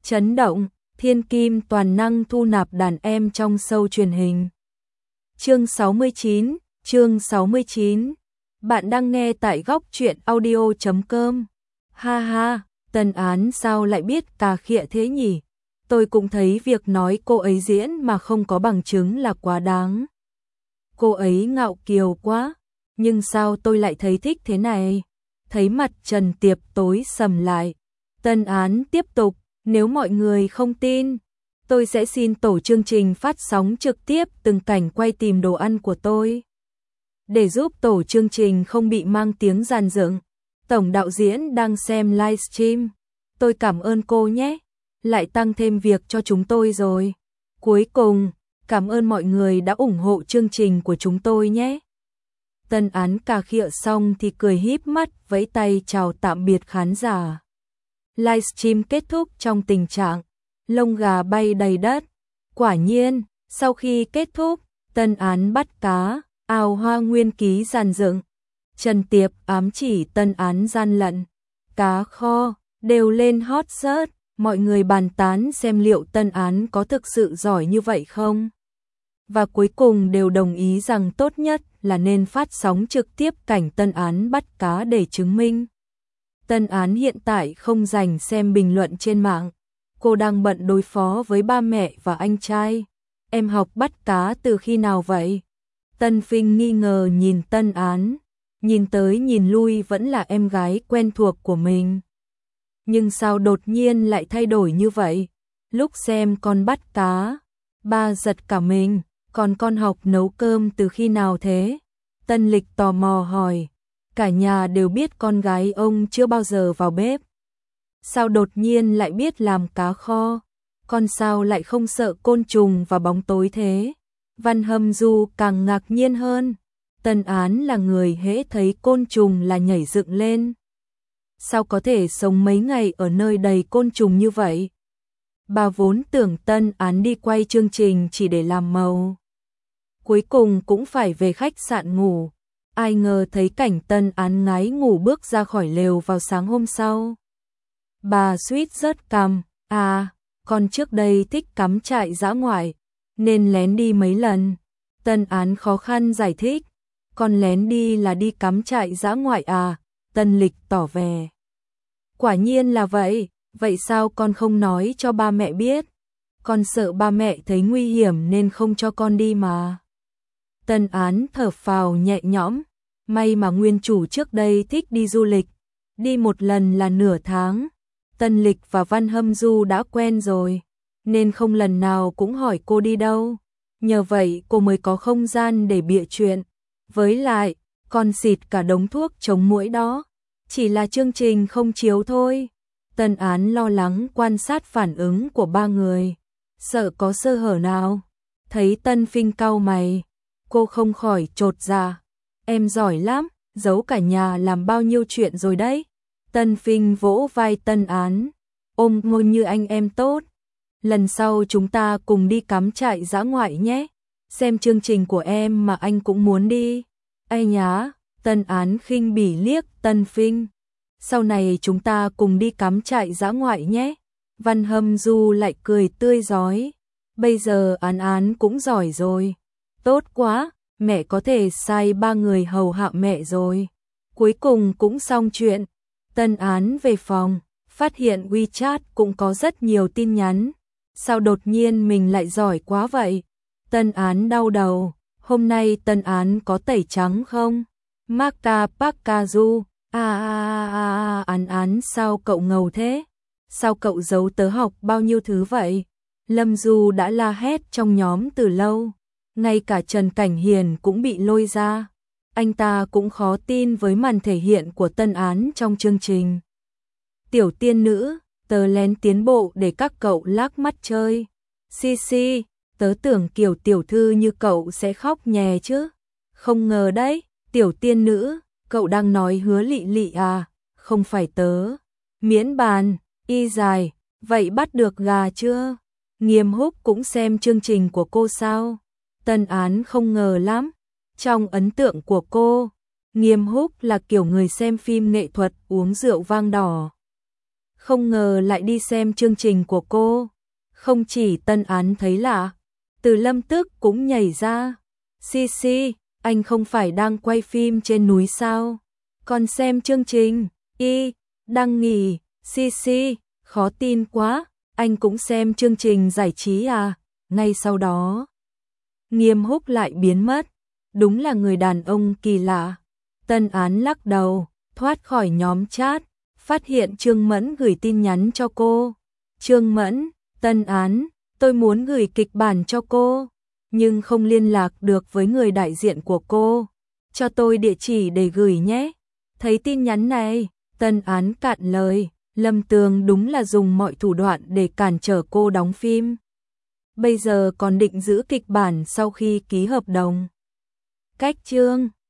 Chấn động, thiên kim toàn năng thu nạp đàn em trong show truyền hình. Chương 69. Bạn đang nghe tại góc truyện audio.com. Ha ha, Tân Án sao lại biết cà khịa thế nhỉ? Tôi cũng thấy việc nói cô ấy diễn mà không có bằng chứng là quá đáng. Cô ấy ngạo kiều quá, nhưng sao tôi lại thấy thích thế này? Thấy mặt Trần Tiệp tối sầm lại. Tân Án tiếp tục, nếu mọi người không tin, tôi sẽ xin tổ chương trình phát sóng trực tiếp từng cảnh quay tìm đồ ăn của tôi. Để giúp tổ chương trình không bị mang tiếng dàn dựng, tổng đạo diễn đang xem livestream. Tôi cảm ơn cô nhé, lại tăng thêm việc cho chúng tôi rồi. Cuối cùng, cảm ơn mọi người đã ủng hộ chương trình của chúng tôi nhé. Tân Án cà khịa xong thì cười híp mắt vẫy tay chào tạm biệt khán giả. Livestream kết thúc trong tình trạng lông gà bay đầy đất. Quả nhiên, sau khi kết thúc, Tân Án bắt cá, ao hoa nguyên ký dàn dựng. Trần Tiệp ám chỉ Tân Án gian lận. Cá kho, đều lên hot search, mọi người bàn tán xem liệu Tân Án có thực sự giỏi như vậy không? Và cuối cùng đều đồng ý rằng tốt nhất là nên phát sóng trực tiếp cảnh Tân Án bắt cá để chứng minh. Tân Án hiện tại không rảnh xem bình luận trên mạng. Cô đang bận đối phó với ba mẹ và anh trai. Em học bắt cá từ khi nào vậy? Tân Phinh nghi ngờ nhìn Tân Án. Nhìn tới nhìn lui vẫn là em gái quen thuộc của mình. Nhưng sao đột nhiên lại thay đổi như vậy? Lúc xem con bắt cá, ba giật cả mình. Còn con học nấu cơm từ khi nào thế? Tân Lịch tò mò hỏi. Cả nhà đều biết con gái ông chưa bao giờ vào bếp. Sao đột nhiên lại biết làm cá kho? Con sao lại không sợ côn trùng và bóng tối thế? Văn Hâm Du càng ngạc nhiên hơn. Tân Án là người hễ thấy côn trùng là nhảy dựng lên. Sao có thể sống mấy ngày ở nơi đầy côn trùng như vậy? Bà vốn tưởng Tân Án đi quay chương trình chỉ để làm màu. Cuối cùng cũng phải về khách sạn ngủ. Ai ngờ thấy cảnh Tân Án ngái ngủ bước ra khỏi lều vào sáng hôm sau. Bà suýt rớt cằm. À, con trước đây thích cắm trại dã ngoại, nên lén đi mấy lần. Tân Án khó khăn giải thích. Con lén đi là đi cắm trại dã ngoại à? Tân Lịch tỏ vẻ. Quả nhiên là vậy, vậy sao con không nói cho ba mẹ biết? Con sợ ba mẹ thấy nguy hiểm nên không cho con đi mà. Tân Án thở phào nhẹ nhõm, may mà nguyên chủ trước đây thích đi du lịch, đi một lần là nửa tháng. Tân Lịch và Văn Hâm Du đã quen rồi, nên không lần nào cũng hỏi cô đi đâu. Nhờ vậy cô mới có không gian để bịa chuyện. Với lại, con xịt cả đống thuốc chống muỗi đó, chỉ là chương trình không chiếu thôi. Tân Án lo lắng quan sát phản ứng của ba người, sợ có sơ hở nào. Thấy Tân Phinh cau mày, cô không khỏi chột dạ. Em giỏi lắm, giấu cả nhà làm bao nhiêu chuyện rồi đấy. Tân Phinh vỗ vai Tân Án, ôm ngôi như anh em tốt. Lần sau chúng ta cùng đi cắm trại dã ngoại nhé. Xem chương trình của em mà anh cũng muốn đi. Ai nhá, Tân Án khinh bỉ liếc Tân Phinh. Sau này chúng ta cùng đi cắm trại dã ngoại nhé. Văn Hâm Du lại cười tươi rói. Bây giờ Án Án cũng giỏi rồi. Tốt quá, mẹ có thể sai ba người hầu hạ mẹ rồi. Cuối cùng cũng xong chuyện. Tân Án về phòng, phát hiện WeChat cũng có rất nhiều tin nhắn. Sao đột nhiên mình lại giỏi quá vậy? Tân Án đau đầu. Hôm nay Tân Án có tẩy trắng không? Maka Pakazu. Án Án sao cậu ngầu thế? Sao cậu giấu tớ học bao nhiêu thứ vậy? Lâm Du đã la hét trong nhóm từ lâu. Ngay cả Trần Cảnh Hiền cũng bị lôi ra. Anh ta cũng khó tin với màn thể hiện của Tân Án trong chương trình. Tiểu tiên nữ, tớ lén tiến bộ để các cậu lác mắt chơi. Xi, tớ tưởng kiểu tiểu thư như cậu sẽ khóc nhè chứ. Không ngờ đấy, tiểu tiên nữ, cậu đang nói Hứa Lị Lị à? Không phải tớ. Miễn bàn, y dài, vậy bắt được gà chưa? Nghiêm Húc cũng xem chương trình của cô sao? Tân Án không ngờ lắm. Trong ấn tượng của cô, Nghiêm Húc là kiểu người xem phim nghệ thuật uống rượu vang đỏ. không ngờ lại đi xem chương trình của cô. Không chỉ Tân Án thấy lạ, Từ Lâm tức cũng nhảy ra. Xi, anh không phải đang quay phim trên núi sao? Còn xem chương trình, đang nghỉ, Xi, khó tin quá, anh cũng xem chương trình giải trí à? Ngay sau đó, Nghiêm Húc lại biến mất, đúng là người đàn ông kỳ lạ. Tân Án lắc đầu, thoát khỏi nhóm chat, phát hiện Trương Mẫn gửi tin nhắn cho cô. Trương Mẫn, Tân Án, tôi muốn gửi kịch bản cho cô, nhưng không liên lạc được với người đại diện của cô. Cho tôi địa chỉ để gửi nhé. Thấy tin nhắn này, Tân Án cạn lời, Lâm Tường đúng là dùng mọi thủ đoạn để cản trở cô đóng phim. Bây giờ còn định giữ kịch bản sau khi ký hợp đồng. Cách chương